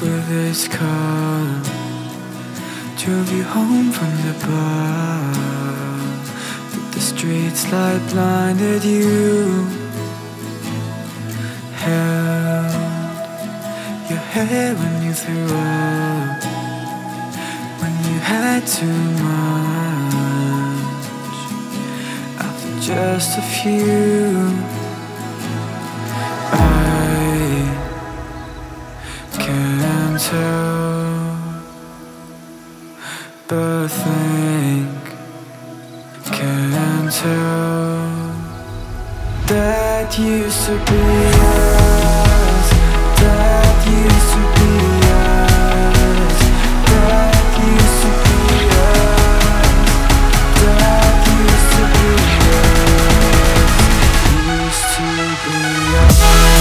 with his car, drove you home from the bar, but the streets light blinded you. Held your hair when you threw up, when you had too much. After just a few, I can't tell, but think, can't tell. That used to be us, that used to be us, that used to be us, that used to be us, used to be us.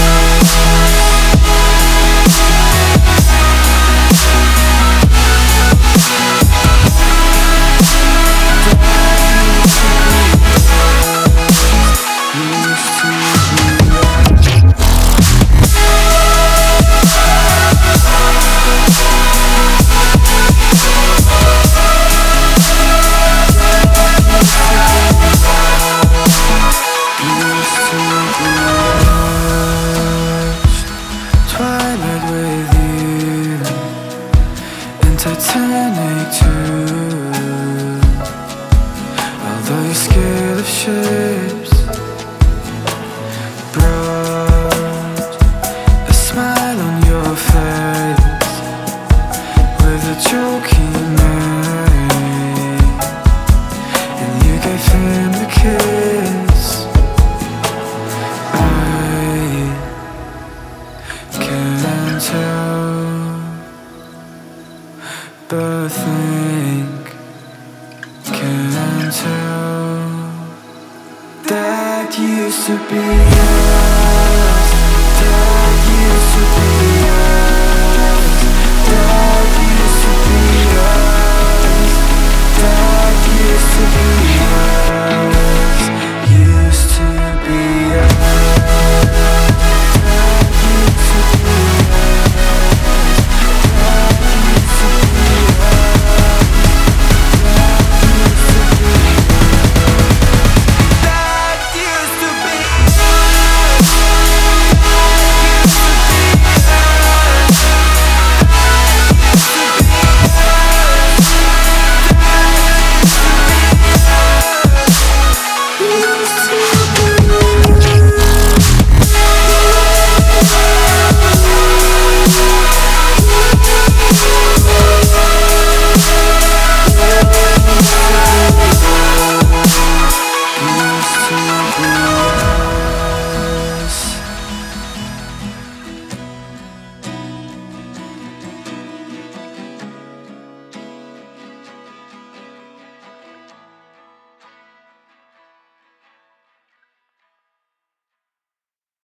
Twilight with you, and Titanic too. Although you're scared of ships, brought a smile on your face with a joke he made, and you gave him a kiss. Can't tell, but think, can't tell. That used to be us.